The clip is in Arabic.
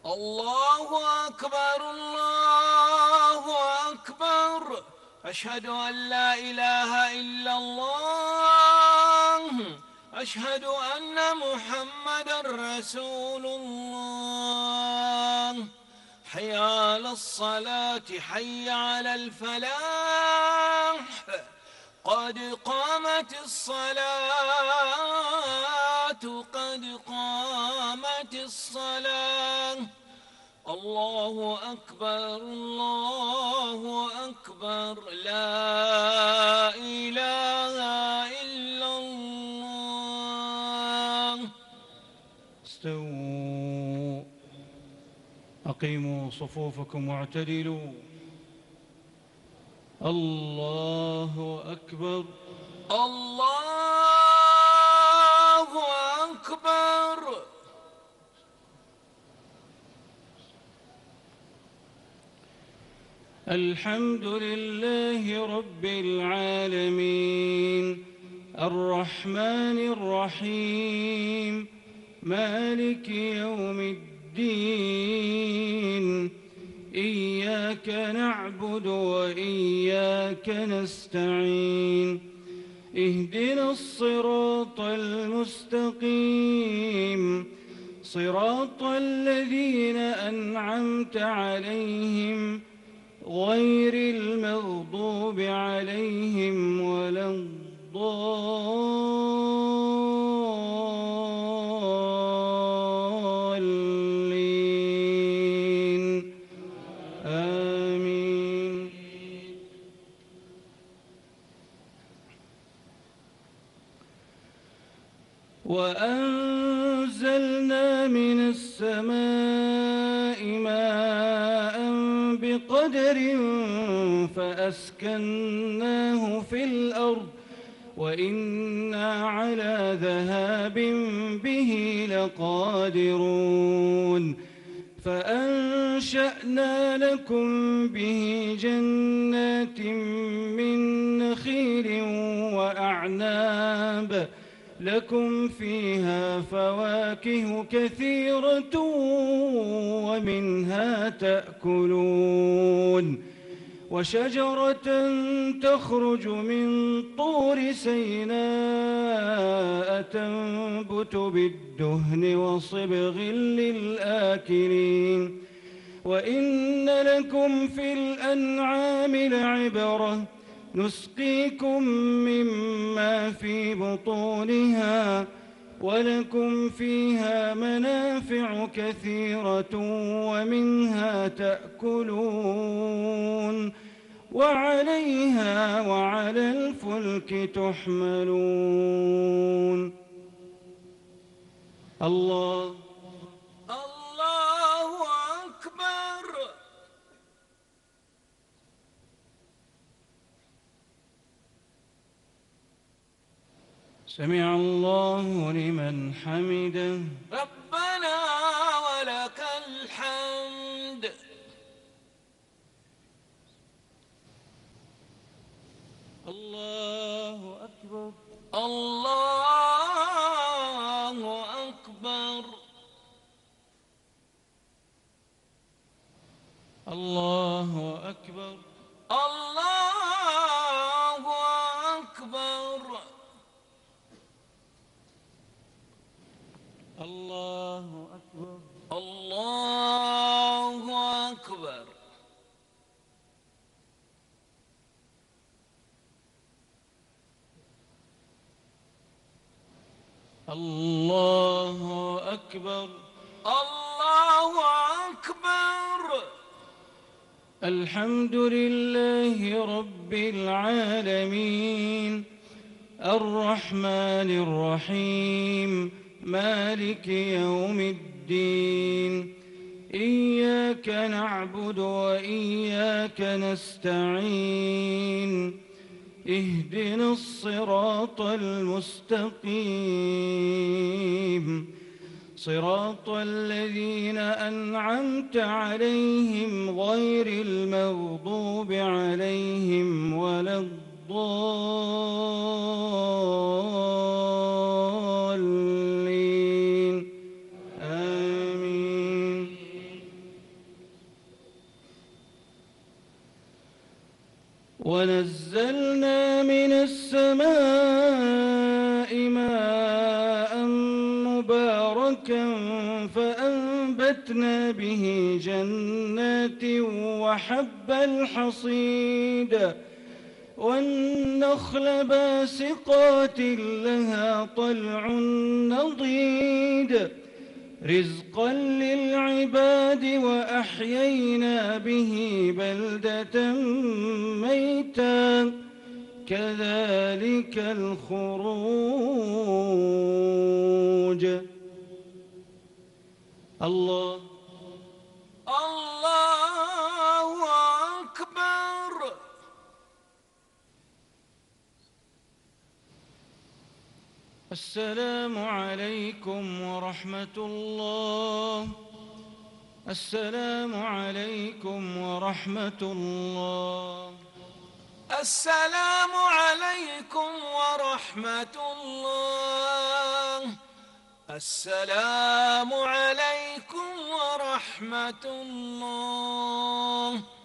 الله أكبر الله أكبر. أشهد أن لا إله إلا الله. أشهد أن محمدًا رسول الله. حي على الصلاة حي على الفلاح. قد قامت الصلاة قد قامت الصلاة. الله أكبر الله أكبر. لا إله إلا الله. استووا، أقيموا صفوفكم واعتدلوا. الله أكبر الله أكبر. الحمد لله رب العالمين، الرحمن الرحيم، مالك يوم الدين. إياك نعبد وإياك نستعين. اهدنا الصراط المستقيم، صراط الذين أنعمت عليهم غير المغضوب عليهم ولا الضالين. آمين. وأنزلنا من السماء ماء بقدر فأسكناه في الأرض وإنا على ذهاب به لقادرون. فأنشأنا لكم به جنات من نخيل وأعناب لكم فيها فواكه كثيرة ومنها تأكلون. وشجرة تخرج من طور سيناء تنبت بالدهن وصبغ للآكلين. وإن لكم في الأنعام لعبرة، نسقيكم مما في بطونها ولكم فيها منافع كثيرة ومنها تأكلون وعليها وعلى الفلك تحملون. الله أكبر. سمع الله لمن حمده. ربنا ولك الحمد. الله أكبر الله أكبر. الله أكبر الله أكبر. الله أكبر الله أكبر. الله أكبر الله أكبر. الحمد لله رب العالمين، الرحمن الرحيم، مالك يوم الدين. إياك نعبد وإياك نستعين. اهدنا الصراط المستقيم، صراط الذين أنعمت عليهم غير المغضوب عليهم ولا الضالين. آمين. ونزلنا من السماء ماء مباركا فأنبتنا به جنات وحب الحصيد والنخل باسقات لها طلع نضيد رزقا للعباد وأحيينا به بلدة ميتا كذلك الخروج. الله أكبر. السلام عليكم ورحمة الله. السلام عليكم ورحمة الله. السلام عليكم ورحمة الله. السلام عليكم ورحمة الله.